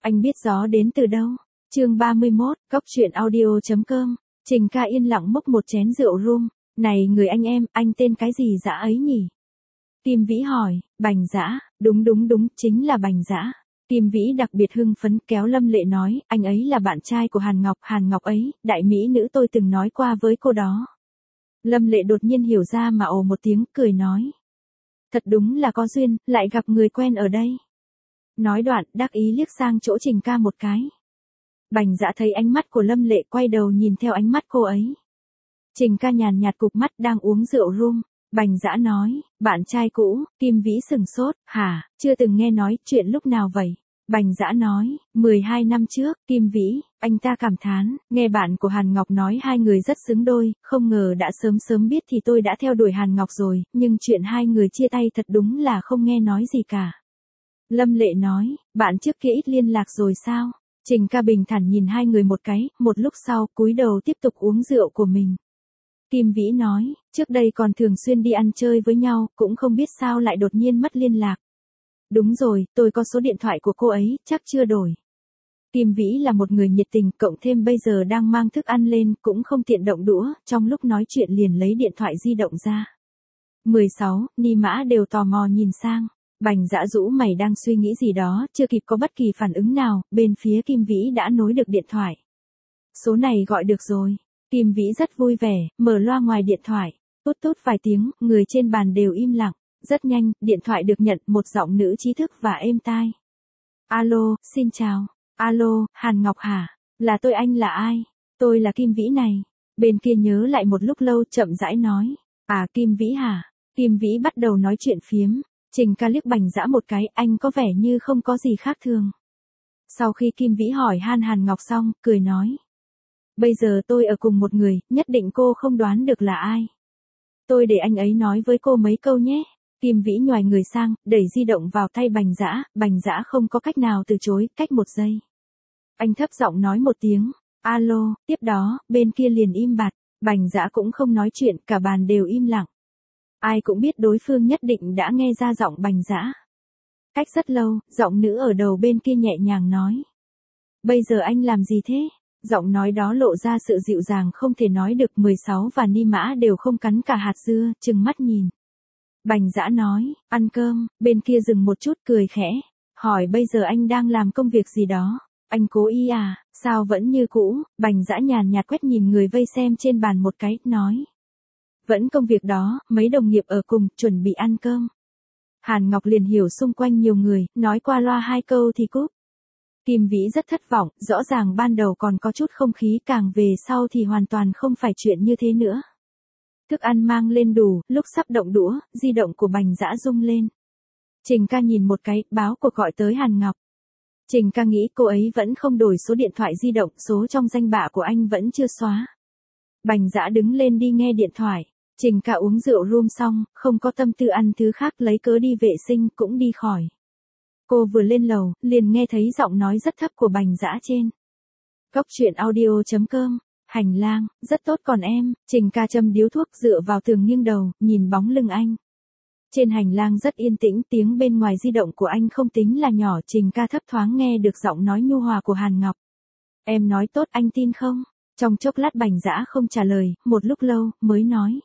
Anh biết gió đến từ đâu? Chương 31, Cóc truyện audio.com. Trình Ca yên lặng múc một chén rượu rum. Này người anh em, anh tên cái gì dã ấy nhỉ? Kim Vĩ hỏi. Bành Dã. Đúng, chính là Bành Dã. Kim Vĩ đặc biệt hưng phấn kéo Lâm Lệ nói, anh ấy là bạn trai của Hàn Ngọc ấy, đại mỹ nữ tôi từng nói qua với cô đó. Lâm Lệ đột nhiên hiểu ra mà ồ một tiếng cười nói. Thật đúng là có duyên, lại gặp người quen ở đây. Nói đoạn, đắc ý liếc sang chỗ Trình Ca một cái. Bành Dã thấy ánh mắt của Lâm Lệ quay đầu nhìn theo ánh mắt cô ấy. Trình Ca nhàn nhạt cụp mắt đang uống rượu rum. Bành Dã nói, bạn trai cũ. Kim Vĩ sừng sốt, hả, chưa từng nghe nói, chuyện lúc nào vậy? Bành Dã nói, 12 năm trước. Kim Vĩ, anh ta cảm thán, nghe bạn của Hàn Ngọc nói hai người rất xứng đôi, không ngờ đã sớm biết thì tôi đã theo đuổi Hàn Ngọc rồi, nhưng chuyện hai người chia tay thật đúng là không nghe nói gì cả. Lâm Lệ nói, bạn trước kia ít liên lạc rồi sao? Trình Ca bình thản nhìn hai người một cái, một lúc sau cúi đầu tiếp tục uống rượu của mình. Kim Vĩ nói, trước đây còn thường xuyên đi ăn chơi với nhau, cũng không biết sao lại đột nhiên mất liên lạc. Đúng rồi, tôi có số điện thoại của cô ấy, chắc chưa đổi. Kim Vĩ là một người nhiệt tình, cộng thêm bây giờ đang mang thức ăn lên, cũng không tiện động đũa, trong lúc nói chuyện liền lấy điện thoại di động ra. 16, Ni Mã đều tò mò nhìn sang. Bành Dã rũ mày đang suy nghĩ gì đó, chưa kịp có bất kỳ phản ứng nào, bên phía Kim Vĩ đã nối được điện thoại. Số này gọi được rồi. Kim Vĩ rất vui vẻ, mở loa ngoài điện thoại. Tút vài tiếng, người trên bàn đều im lặng. Rất nhanh, điện thoại được nhận, một giọng nữ trí thức và êm tai. Alo, xin chào. Alo, Hàn Ngọc hả? Là tôi, anh là ai? Tôi là Kim Vĩ này. Bên kia nhớ lại một lúc lâu, chậm rãi nói. À, Kim Vĩ hả? Kim Vĩ bắt đầu nói chuyện phiếm. Trình Ca liếc Bành Dã một cái, anh có vẻ như không có gì khác thường. Sau khi Kim Vĩ hỏi Hàn Ngọc xong, cười nói. Bây giờ tôi ở cùng một người, nhất định cô không đoán được là ai. Tôi để anh ấy nói với cô mấy câu nhé. Kim Vĩ nhoài người sang, đẩy di động vào tay Bành Dã không có cách nào từ chối, cách một giây. Anh thấp giọng nói một tiếng, alo, tiếp đó, bên kia liền im bặt, Bành Dã cũng không nói chuyện, cả bàn đều im lặng. Ai cũng biết đối phương nhất định đã nghe ra giọng Bành Dã. Cách rất lâu, giọng nữ ở đầu bên kia nhẹ nhàng nói. Bây giờ anh làm gì thế? Giọng nói đó lộ ra sự dịu dàng không thể nói được. 16 và Ni Mã đều không cắn cả hạt dưa, trừng mắt nhìn. Bành Dã nói, ăn cơm, bên kia dừng một chút cười khẽ. Hỏi bây giờ anh đang làm công việc gì đó? Anh cố ý à, sao vẫn như cũ? Bành Dã nhàn nhạt quét nhìn người vây xem trên bàn một cái, nói. Vẫn công việc đó, mấy đồng nghiệp ở cùng, chuẩn bị ăn cơm. Hàn Ngọc liền hiểu xung quanh nhiều người, nói qua loa hai câu thì cúp. Kim Vĩ rất thất vọng, rõ ràng ban đầu còn có chút không khí, càng về sau thì hoàn toàn không phải chuyện như thế nữa. Thức ăn mang lên đủ, lúc sắp động đũa, di động của Bành Dã rung lên. Trình Ca nhìn một cái, báo cuộc gọi tới Hàn Ngọc. Trình Ca nghĩ cô ấy vẫn không đổi số điện thoại di động, số trong danh bạ của anh vẫn chưa xóa. Bành Dã đứng lên đi nghe điện thoại. Trình Ca uống rượu rum xong, không có tâm tư ăn thứ khác, lấy cớ đi vệ sinh, cũng đi khỏi. Cô vừa lên lầu, liền nghe thấy giọng nói rất thấp của Bành Dã trên. Cóc truyện audio.com. Hành lang, rất tốt còn em. Trình Ca châm điếu thuốc dựa vào tường nghiêng đầu, nhìn bóng lưng anh. Trên hành lang rất yên tĩnh, tiếng bên ngoài di động của anh không tính là nhỏ. Trình Ca thấp thoáng nghe được giọng nói nhu hòa của Hàn Ngọc. Em nói tốt, anh tin không? Trong chốc lát Bành Dã không trả lời, một lúc lâu, mới nói.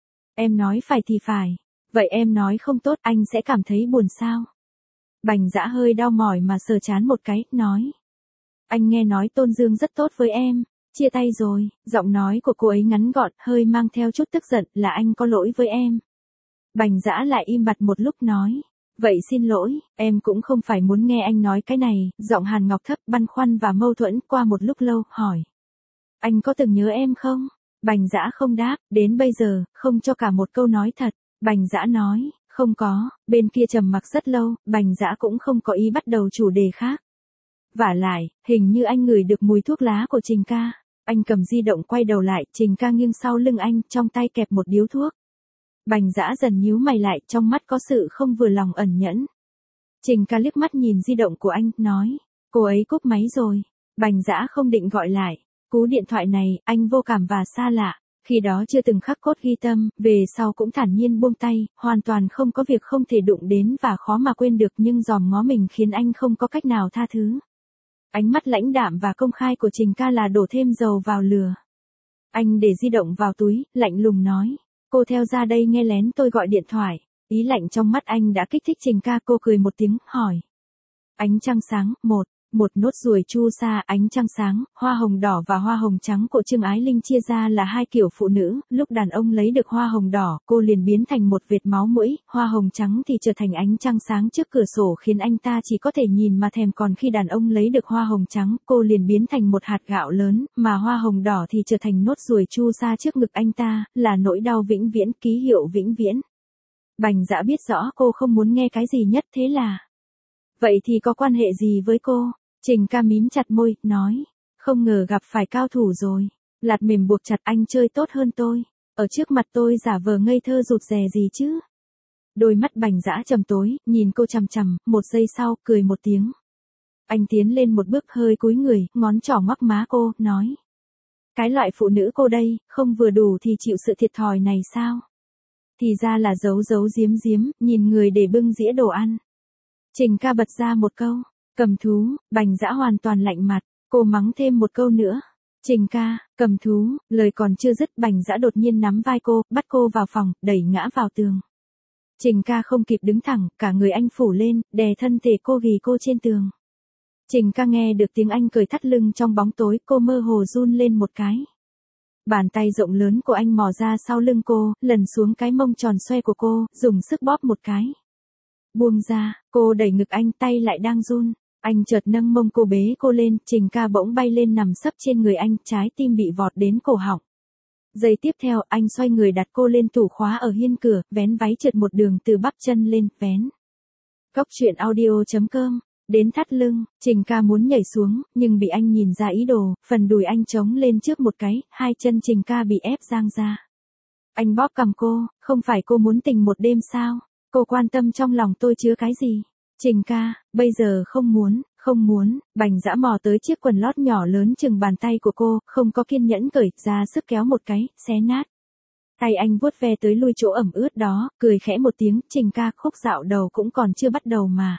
Em nói phải thì phải. Vậy em nói không tốt, anh sẽ cảm thấy buồn sao? Bành Dã hơi đau mỏi mà sờ trán một cái, nói. Anh nghe nói Tôn Dương rất tốt với em. Chia tay rồi. Giọng nói của cô ấy ngắn gọn, hơi mang theo chút tức giận, là anh có lỗi với em. Bành Dã lại im bặt một lúc nói. Vậy xin lỗi, em cũng không phải muốn nghe anh nói cái này. Giọng Hàn Ngọc thấp, băn khoăn và mâu thuẫn. Qua một lúc lâu, hỏi. Anh có từng nhớ em không? Bành Dã không đáp, đến bây giờ, không cho cả một câu nói thật. Bành Dã nói, không có. Bên kia trầm mặc rất lâu, Bành Dã cũng không có ý bắt đầu chủ đề khác. Vả lại, hình như anh ngửi được mùi thuốc lá của Trình Ca. Anh cầm di động quay đầu lại, Trình Ca nghiêng sau lưng anh, trong tay kẹp một điếu thuốc. Bành Dã dần nhíu mày lại, trong mắt có sự không vừa lòng ẩn nhẫn. Trình Ca liếc mắt nhìn di động của anh, nói. Cô ấy cúp máy rồi. Bành Dã không định gọi lại. Cú điện thoại này, anh vô cảm và xa lạ. Khi đó chưa từng khắc cốt ghi tâm, về sau cũng thản nhiên buông tay, hoàn toàn không có việc không thể đụng đến và khó mà quên được, nhưng dòm ngó mình khiến anh không có cách nào tha thứ. Ánh mắt lãnh đạm và công khai của Trình ca là đổ thêm dầu vào lửa. Anh để di động vào túi, lạnh lùng nói. Cô theo ra đây nghe lén tôi gọi điện thoại. Ý lạnh trong mắt anh đã kích thích Trình ca, cô cười một tiếng, hỏi. Ánh trăng sáng, một nốt ruồi chu sa. Ánh trăng sáng, hoa hồng đỏ và hoa hồng trắng của Trương Ái Linh chia ra là hai kiểu phụ nữ, lúc đàn ông lấy được hoa hồng đỏ, cô liền biến thành một vệt máu mũi, hoa hồng trắng thì trở thành ánh trăng sáng trước cửa sổ khiến anh ta chỉ có thể nhìn mà thèm, còn khi đàn ông lấy được hoa hồng trắng, cô liền biến thành một hạt gạo lớn, mà hoa hồng đỏ thì trở thành nốt ruồi chu sa trước ngực anh ta, là nỗi đau vĩnh viễn, ký hiệu vĩnh viễn. Bành Dã biết rõ cô không muốn nghe cái gì nhất, thế là. Vậy thì có quan hệ gì với cô? Trình ca mím chặt môi, nói. Không ngờ gặp phải cao thủ rồi. Lạt mềm buộc chặt, anh chơi tốt hơn tôi. Ở trước mặt tôi giả vờ ngây thơ rụt rè gì chứ? Đôi mắt Bành Dã trầm tối, nhìn cô chằm chằm, một giây sau, cười một tiếng. Anh tiến lên một bước, hơi cúi người, ngón trỏ ngoắc má cô, nói. Cái loại phụ nữ cô đây, không vừa đủ thì chịu sự thiệt thòi này sao? Thì ra là giấu giấu giếm giếm, nhìn người để bưng dĩa đồ ăn. Trình ca bật ra một câu. Cầm thú. Bành Dã hoàn toàn lạnh mặt, cô mắng thêm một câu nữa. Trình ca, cầm thú. Lời còn chưa dứt, Bành Dã đột nhiên nắm vai cô, bắt cô vào phòng, đẩy ngã vào tường. Trình ca không kịp đứng thẳng, cả người anh phủ lên, đè thân thể cô ghì cô trên tường. Trình ca nghe được tiếng anh cười thắt lưng trong bóng tối, cô mơ hồ run lên một cái. Bàn tay rộng lớn của anh mò ra sau lưng cô, lần xuống cái mông tròn xoe của cô, dùng sức bóp một cái. Buông ra, cô đẩy ngực anh, tay lại đang run. Anh chợt nâng mông cô, bế cô lên, Trình ca bỗng bay lên nằm sấp trên người anh, trái tim bị vọt đến cổ họng. Giây tiếp theo, anh xoay người đặt cô lên tủ khóa ở hiên cửa, vén váy trượt một đường từ bắp chân lên, vén. Cốc truyện audio.com. Đến thắt lưng, Trình ca muốn nhảy xuống, nhưng bị anh nhìn ra ý đồ, phần đùi anh chống lên trước một cái, hai chân Trình ca bị ép giang ra. Anh bóp cằm cô, không phải cô muốn tình một đêm sao? Cô quan tâm trong lòng tôi chứa cái gì? Trình ca, bây giờ không muốn, Bành Dã mò tới chiếc quần lót nhỏ lớn chừng bàn tay của cô, không có kiên nhẫn cởi, ra sức kéo một cái, xé nát. Tay anh vuốt ve tới lui chỗ ẩm ướt đó, cười khẽ một tiếng, Trình ca, khúc dạo đầu cũng còn chưa bắt đầu mà.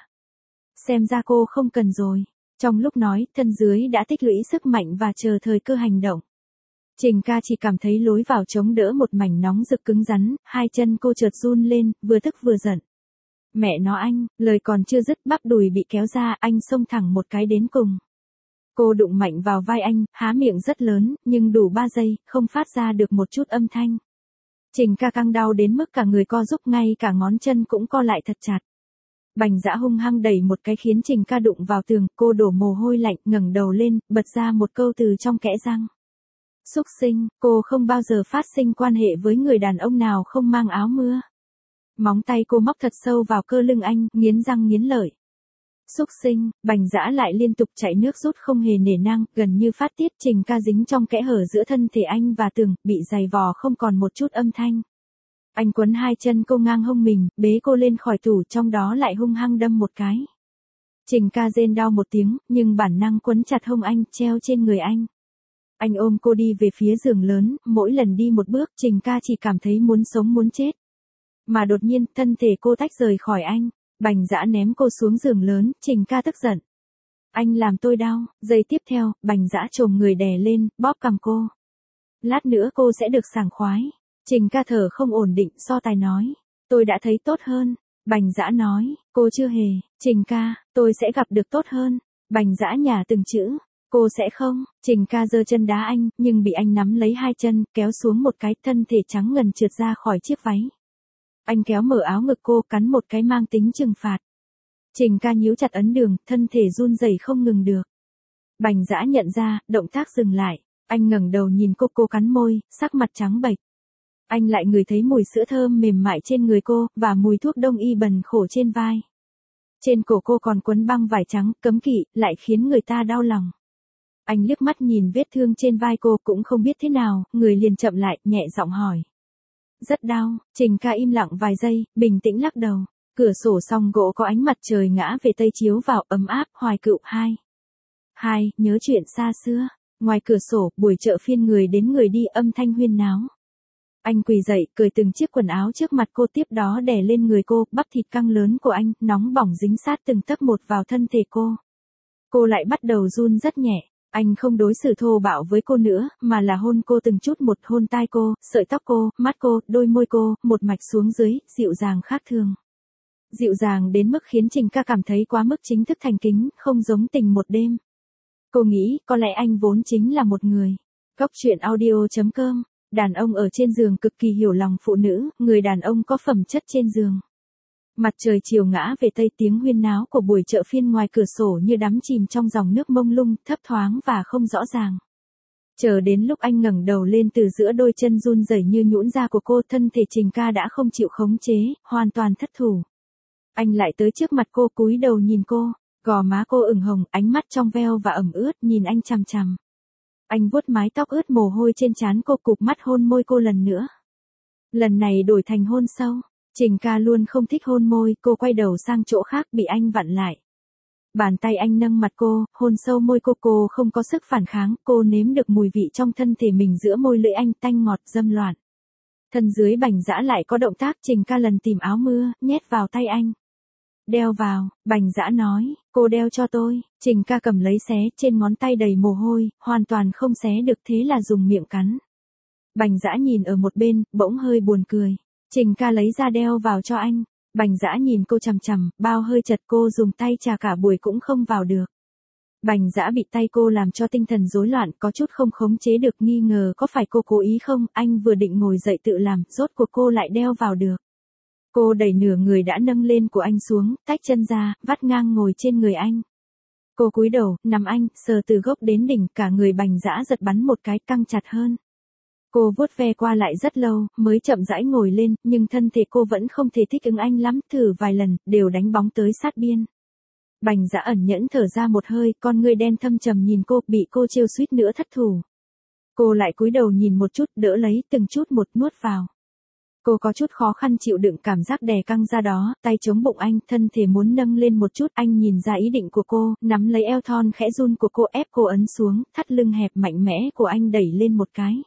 Xem ra cô không cần rồi. Trong lúc nói, thân dưới đã tích lũy sức mạnh và chờ thời cơ hành động. Trình ca chỉ cảm thấy lối vào chống đỡ một mảnh nóng rực cứng rắn, hai chân cô chợt run lên, vừa tức vừa giận. Mẹ nó anh, lời còn chưa dứt, bắp đùi bị kéo ra, anh xông thẳng một cái đến cùng. Cô đụng mạnh vào vai anh, há miệng rất lớn, nhưng đủ 3 giây, không phát ra được một chút âm thanh. Trình ca căng đau đến mức cả người co rúm, ngay cả ngón chân cũng co lại thật chặt. Bành Dã hung hăng đẩy một cái khiến Trình ca đụng vào tường, cô đổ mồ hôi lạnh, ngẩng đầu lên, bật ra một câu từ trong kẽ răng. Súc sinh, cô không bao giờ phát sinh quan hệ với người đàn ông nào không mang áo mưa. Móng tay cô móc thật sâu vào cơ lưng anh, nghiến răng nghiến lợi. Súc sinh, Bành Dã lại liên tục chạy nước rút không hề nể nang, gần như phát tiết. Trình ca dính trong kẽ hở giữa thân thể anh và tường, bị giày vò không còn một chút âm thanh. Anh quấn hai chân cô ngang hông mình, bế cô lên khỏi tủ, trong đó lại hung hăng đâm một cái. Trình ca rên đau một tiếng, nhưng bản năng quấn chặt hông anh, treo trên người anh. Anh ôm cô đi về phía giường lớn, mỗi lần đi một bước, Trình ca chỉ cảm thấy muốn sống muốn chết. Mà đột nhiên, thân thể cô tách rời khỏi anh. Bành Dã ném cô xuống giường lớn, Trình ca tức giận. Anh làm tôi đau. Giây tiếp theo, Bành Dã chồm người đè lên, bóp cằm cô. Lát nữa cô sẽ được sảng khoái. Trình ca thở không ổn định, so tài nói. Tôi đã thấy tốt hơn. Bành Dã nói, cô chưa hề. Trình ca, tôi sẽ gặp được tốt hơn. Bành Dã nhả từng chữ. Cô sẽ không. Trình ca giơ chân đá anh, nhưng bị anh nắm lấy hai chân, kéo xuống một cái, thân thể trắng ngần trượt ra khỏi chiếc váy. Anh kéo mở áo ngực cô, cắn một cái mang tính trừng phạt. Trình ca nhíu chặt ấn đường, thân thể run rẩy không ngừng được. Bành Dã nhận ra, động tác dừng lại. Anh ngẩng đầu nhìn cô cắn môi, sắc mặt trắng bệch. Anh lại ngửi thấy mùi sữa thơm mềm mại trên người cô, và mùi thuốc đông y bần khổ trên vai. Trên cổ cô còn quấn băng vải trắng, cấm kỵ, lại khiến người ta đau lòng. Anh liếc mắt nhìn vết thương trên vai cô, cũng không biết thế nào, người liền chậm lại, nhẹ giọng hỏi. Rất đau. Trình ca im lặng vài giây, bình tĩnh lắc đầu. Cửa sổ song gỗ có ánh mặt trời ngã về tây chiếu vào, ấm áp. Hoài Cựu 2. Nhớ chuyện xa xưa. Ngoài cửa sổ, buổi chợ phiên người đến người đi, âm thanh huyên náo. Anh quỳ dậy, cởi từng chiếc quần áo trước mặt cô, tiếp đó đè lên người cô, bắp thịt căng lớn của anh, nóng bỏng dính sát từng tấc một vào thân thể cô. Cô lại bắt đầu run rất nhẹ. Anh không đối xử thô bạo với cô nữa, mà là hôn cô từng chút một, hôn tai cô, sợi tóc cô, mắt cô, đôi môi cô, một mạch xuống dưới, dịu dàng khác thường. Dịu dàng đến mức khiến Trình Ca cảm thấy quá mức chính thức thành kính, không giống tình một đêm. Cô nghĩ, có lẽ anh vốn chính là một người. Góc truyện audio.com, đàn ông ở trên giường cực kỳ hiểu lòng phụ nữ, người đàn ông có phẩm chất trên giường. Mặt trời chiều ngã về tây, tiếng huyên náo của buổi chợ phiên ngoài cửa sổ như đắm chìm trong dòng nước mông lung, thấp thoáng và không rõ ràng. Chờ đến lúc anh ngẩng đầu lên từ giữa đôi chân run rẩy như nhũn ra của cô, thân thể Trình Ca đã không chịu khống chế, hoàn toàn thất thủ. Anh lại tới trước mặt cô, cúi đầu nhìn cô, gò má cô ửng hồng, ánh mắt trong veo và ẩm ướt, nhìn anh chằm chằm. Anh vuốt mái tóc ướt mồ hôi trên trán cô, cụp mắt hôn môi cô lần nữa. Lần này đổi thành hôn sâu. Trình Ca luôn không thích hôn môi, cô quay đầu sang chỗ khác, bị anh vặn lại. Bàn tay anh nâng mặt cô, hôn sâu môi cô không có sức phản kháng, cô nếm được mùi vị trong thân thể mình giữa môi lưỡi anh, tanh ngọt dâm loạn. Thân dưới Bành Dã lại có động tác, Trình Ca lần tìm áo mưa, nhét vào tay anh. Đeo vào, Bành Dã nói, cô đeo cho tôi. Trình Ca cầm lấy xé, trên ngón tay đầy mồ hôi, hoàn toàn không xé được, thế là dùng miệng cắn. Bành Dã nhìn ở một bên, bỗng hơi buồn cười. Trình Ca lấy ra đeo vào cho anh. Bành Dã nhìn cô chằm chằm, bao hơi chật, cô dùng tay chà cả buổi cũng không vào được. Bành Dã bị tay cô làm cho tinh thần rối loạn, có chút không khống chế được, nghi ngờ có phải cô cố ý không, anh vừa định ngồi dậy tự làm, rốt cuộc cô lại đeo vào được. Cô đẩy nửa người đã nâng lên của anh xuống, tách chân ra, vắt ngang ngồi trên người anh. Cô cúi đầu, nằm anh, sờ từ gốc đến đỉnh, cả người Bành Dã giật bắn một cái, căng chặt hơn. Cô vuốt ve qua lại rất lâu, mới chậm rãi ngồi lên, nhưng thân thể cô vẫn không thể thích ứng anh lắm, thử vài lần, đều đánh bóng tới sát biên. Bành Dã ẩn nhẫn thở ra một hơi, con ngươi đen thâm trầm nhìn cô, bị cô trêu suýt nữa thất thủ. Cô lại cúi đầu nhìn một chút, đỡ lấy, từng chút một nuốt vào. Cô có chút khó khăn chịu đựng cảm giác đè căng ra đó, tay chống bụng anh, thân thể muốn nâng lên một chút, anh nhìn ra ý định của cô, nắm lấy eo thon khẽ run của cô, ép cô ấn xuống, thắt lưng hẹp mạnh mẽ của anh đẩy lên một cái.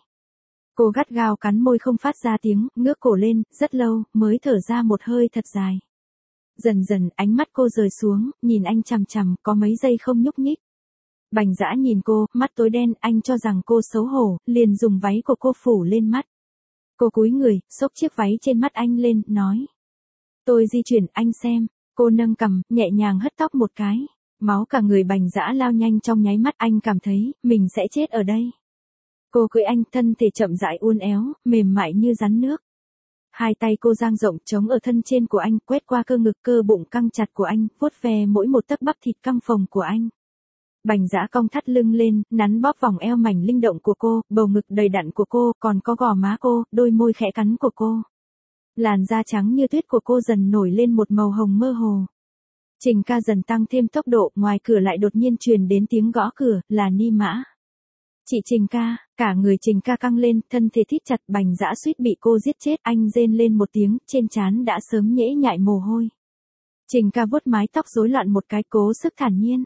Cô gắt gao cắn môi không phát ra tiếng, ngước cổ lên, rất lâu, mới thở ra một hơi thật dài. Dần dần, ánh mắt cô rời xuống, nhìn anh chằm chằm, có mấy giây không nhúc nhích. Bành Dã nhìn cô, mắt tối đen, anh cho rằng cô xấu hổ, liền dùng váy của cô phủ lên mắt. Cô cúi người, xốc chiếc váy trên mắt anh lên, nói. Tôi di chuyển, anh xem. Cô nâng cằm, nhẹ nhàng hất tóc một cái. Máu cả người Bành Dã lao nhanh trong nháy mắt, anh cảm thấy, mình sẽ chết ở đây. Cô cưỡi anh, thân thể chậm rãi uốn éo, mềm mại như rắn nước. Hai tay cô dang rộng chống ở thân trên của anh, quét qua cơ ngực, cơ bụng căng chặt của anh, vuốt ve mỗi một tấc bắp thịt căng phồng của anh. Bành Dã cong thắt lưng lên, nắn bóp vòng eo mảnh linh động của cô, bầu ngực đầy đặn của cô, còn có gò má cô, đôi môi khẽ cắn của cô. Làn da trắng như tuyết của cô dần nổi lên một màu hồng mơ hồ. Trình Ca dần tăng thêm tốc độ, ngoài cửa lại đột nhiên truyền đến tiếng gõ cửa, là Ni Mã. Chị Trình Ca, cả người Trình Ca căng lên, thân thể thít chặt, Bành Dã suýt bị cô giết chết, anh rên lên một tiếng, trên trán đã sớm nhễ nhại mồ hôi. Trình Ca vuốt mái tóc rối loạn một cái, cố sức thản nhiên.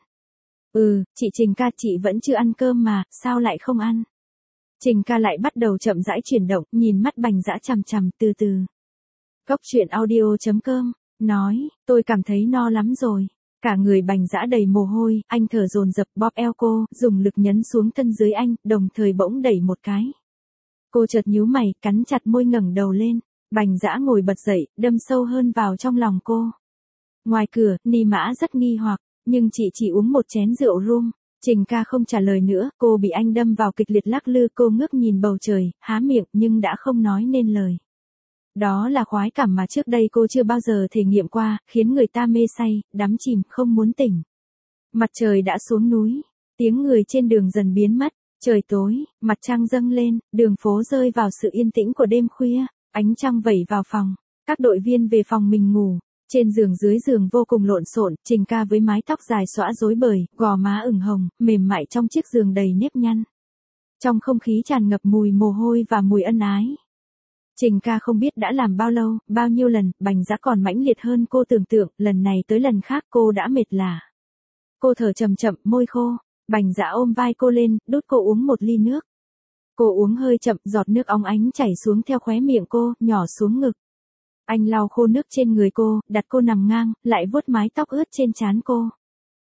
Chị Trình Ca, chị vẫn chưa ăn cơm mà, sao lại không ăn? Trình Ca lại bắt đầu chậm rãi chuyển động, nhìn mắt Bành Dã chằm chằm, từ từ. Góc truyện audio.com, nói, tôi cảm thấy no lắm rồi. Cả người Bành Dã đầy mồ hôi, anh thở dồn dập bóp eo cô, dùng lực nhấn xuống thân dưới anh, đồng thời bỗng đẩy một cái. Cô chợt nhíu mày, cắn chặt môi ngẩng đầu lên. Bành Dã ngồi bật dậy, đâm sâu hơn vào trong lòng cô. Ngoài cửa, Ni Mã rất nghi hoặc, nhưng chị chỉ uống một chén rượu rum. Trình Ca không trả lời nữa, cô bị anh đâm vào kịch liệt lắc lư, cô ngước nhìn bầu trời, há miệng nhưng đã không nói nên lời. Đó là khoái cảm mà trước đây cô chưa bao giờ thể nghiệm qua, khiến người ta mê say, đắm chìm, không muốn tỉnh. Mặt trời đã xuống núi, tiếng người trên đường dần biến mất, trời tối, mặt trăng dâng lên, đường phố rơi vào sự yên tĩnh của đêm khuya, ánh trăng vẩy vào phòng, các đội viên về phòng mình ngủ. Trên giường dưới giường vô cùng lộn xộn, Trình Ca với mái tóc dài xõa rối bời, gò má ửng hồng, mềm mại trong chiếc giường đầy nếp nhăn. Trong không khí tràn ngập mùi mồ hôi và mùi ân ái. Trình Ca không biết đã làm bao lâu, bao nhiêu lần, Bành Dã còn mãnh liệt hơn cô tưởng tượng, lần này tới lần khác cô đã mệt lả. Cô thở chậm chậm, môi khô, Bành Dã ôm vai cô lên, đút cô uống một ly nước. Cô uống hơi chậm, giọt nước óng ánh chảy xuống theo khóe miệng cô, nhỏ xuống ngực. Anh lau khô nước trên người cô, đặt cô nằm ngang, lại vuốt mái tóc ướt trên trán cô.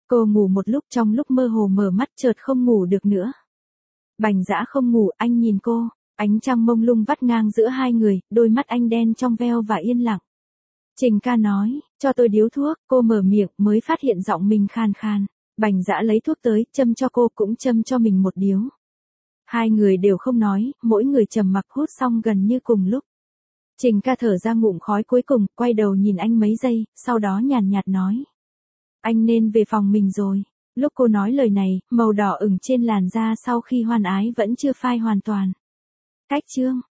Cô ngủ một lúc, trong lúc mơ hồ mở mắt chợt không ngủ được nữa. Bành Dã không ngủ, anh nhìn cô, ánh trăng mông lung vắt ngang giữa hai người, đôi mắt anh đen trong veo và yên lặng. Trình ca nói, cho tôi điếu thuốc, cô mở miệng mới phát hiện giọng mình khan khan. Bành Dã lấy thuốc tới, châm cho cô cũng châm cho mình một điếu. Hai người đều không nói, mỗi người trầm mặc hút xong gần như cùng lúc. Trình ca thở ra ngụm khói cuối cùng, quay đầu nhìn anh mấy giây, sau đó nhàn nhạt nói. Anh nên về phòng mình rồi. Lúc cô nói lời này, màu đỏ ửng trên làn da sau khi hoan ái vẫn chưa phai hoàn toàn. Cách chương